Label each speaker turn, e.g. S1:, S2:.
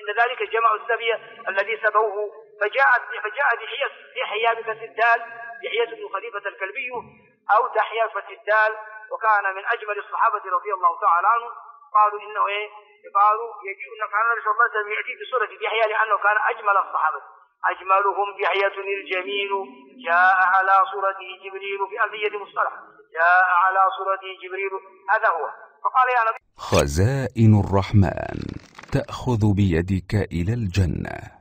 S1: عند ذلك جمعوا السبي الذي سبوه، فجاء دحية بفتح الدال، دحية بن خليفة الكلبي أو دحية بفتح الدال، وكان من أجمل الصحابة رضي الله تعالى عنه. قالوا إنه قالوا يجيء أن كان رسول الله صلى الله عليه وسلم يأتي بسورة دحية لأنه كان أجمل الصحابة، أجملهم دحية الجميل جاء على صورته جبريل في ألفية مصطلح، جاء على صورته جبريل. هذا هو. فقال يا نبي
S2: خزائن الرحمن تأخذ بيدك إلى الجنة.